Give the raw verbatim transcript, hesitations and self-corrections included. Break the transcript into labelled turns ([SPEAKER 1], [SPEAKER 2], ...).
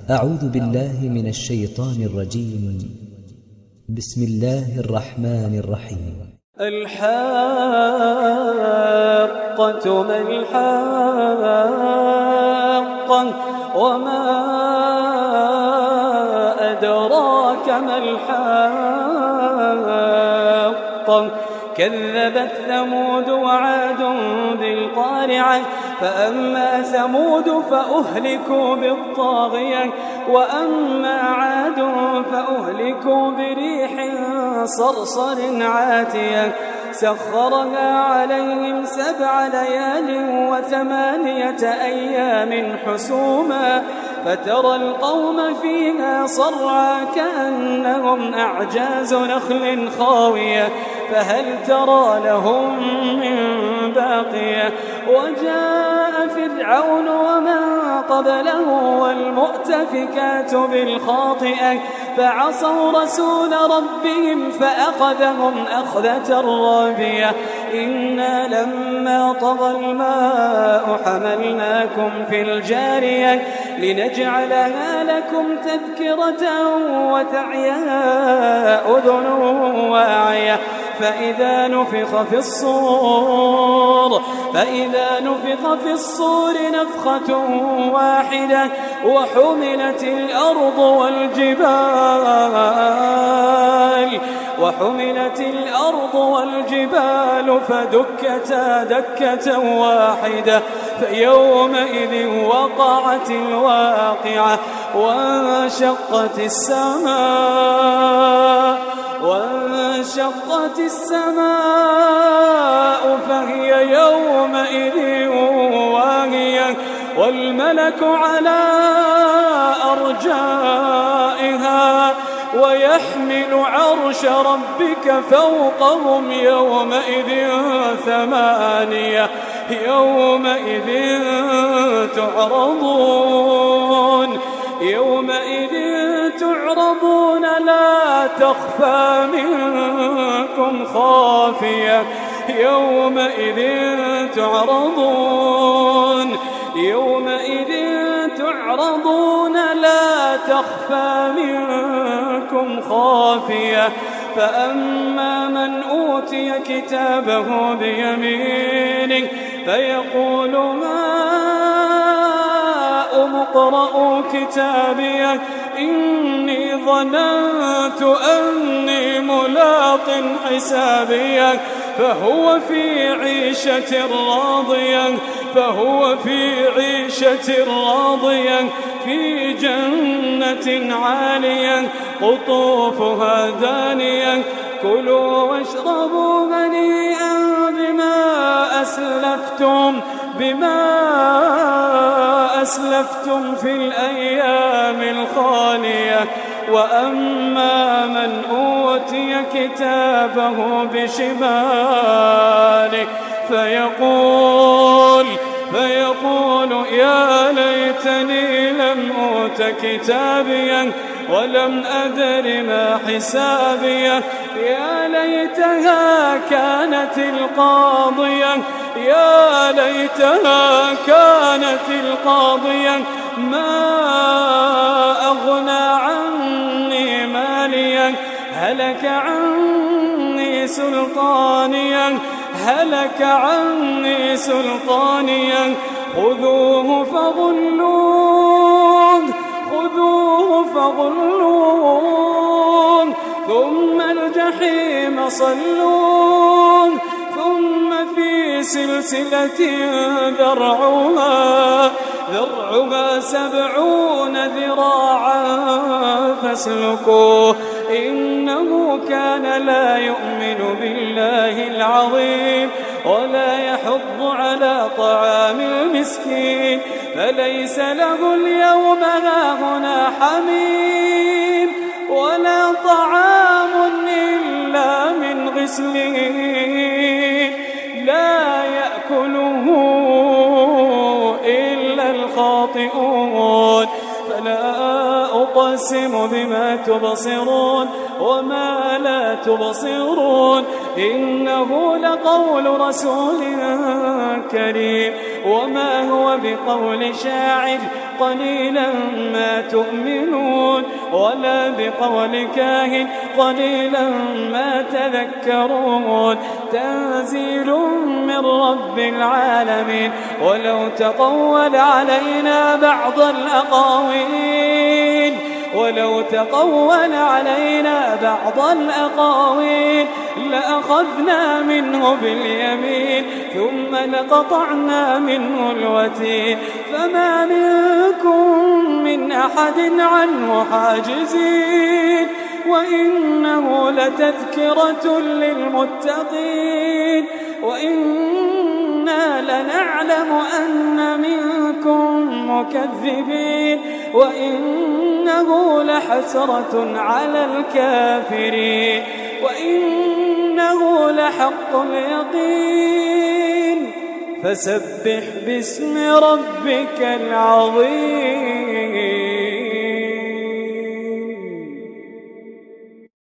[SPEAKER 1] أعوذ بالله من الشيطان الرجيم. بسم الله الرحمن الرحيم.
[SPEAKER 2] الحاقة ما الحاقة وما أدراك ما الحاقة كذبت ثمود وعاد بالقارعة فأما ثمود فأهلكوا بالطاغية وأما عاد فأهلكوا بريح صرصر عاتية سخرها عليهم سبع ليال وثمانية أيام حسوما فترى القوم فيها صرعى كأنهم أعجاز نخل خاوية فهل ترى لهم من باقية وجاء فرعون ومن قبله والمؤتفكات بالخاطئة فعصوا رسول ربهم فأخذهم أخذة رابية إنا لما طغى الماء حملناكم في الجارية لنجعلها لكم تذكرة وتعيها أذن واعية فإذا نفخ في الصور فإذا نفخ في الصور نفخة واحدة وحملت الأرض والجبال وحملت الأرض والجبال فدكتا دكة واحدة فيومئذ وقعت الواقعة وانشقت السماء وانشقت السماء فهي يومئذ واهية والملك على أرجائها ويحمل عرش ربك فوقهم يومئذ ثمانية يومئذ تعرضون يومئذ تعرضون لا تخفى منكم خافية يومئذ تعرضون يومئذ تعرضون لا تخفى منكم خافية فأما من أوتي كتابه بيمينه فيقول هاؤم اقرءوا كتابيه إني ظننت أني ملاق حسابيه فهو في عيشة راضية فهو في عيشة راضية في جنة عالية قطوفها دانية كلوا واشربوا هنيئا بما أسلفتم بما أسلفتم في الأيام الخالية وأما من أوتي كتابه بشماله فيقول فيقول يا ليتني لم أوت كتابيا ولم أدر ما حسابيه يا ليتها كانت القاضية يا ليتها كانت القاضية ما أغنى عني ماليا هلك عني سلطانيا هلك عني سلطانيا خذوه فغلوه خذوه فغلوه ثم الجحيم صلوه ثم في سلسلة ذرعها ذرعها سبعون ذراعا فاسلكوه إنه كان لا يؤمن بالله العظيم ولا يحض على طعام المسكين فليس له اليوم هاهنا حميم ولا طعام إلا من غسلين لا يأكله إلا الخاطئون فلا أقسم بما تبصرون وما لا تبصرون إنه لقول رسول كريم وما هو بقول شاعر قليلا ما تؤمنون ولا بقول كاهن قليلا ما تذكرون تنزيل من رب العالمين ولو تقول علينا بعض الأقاويل ولو تقول علينا بعض الأقاويل لأخذنا منه باليمين ثم لقطعنا منه الوتين فما منكم من أحد عنه حاجزين وإنه لتذكرة للمتقين وإنا لنعلم أن منكم مكذبين وإنه لحسرة على الكافرين وإنه لحق اليقين فسبح باسم ربك العظيم.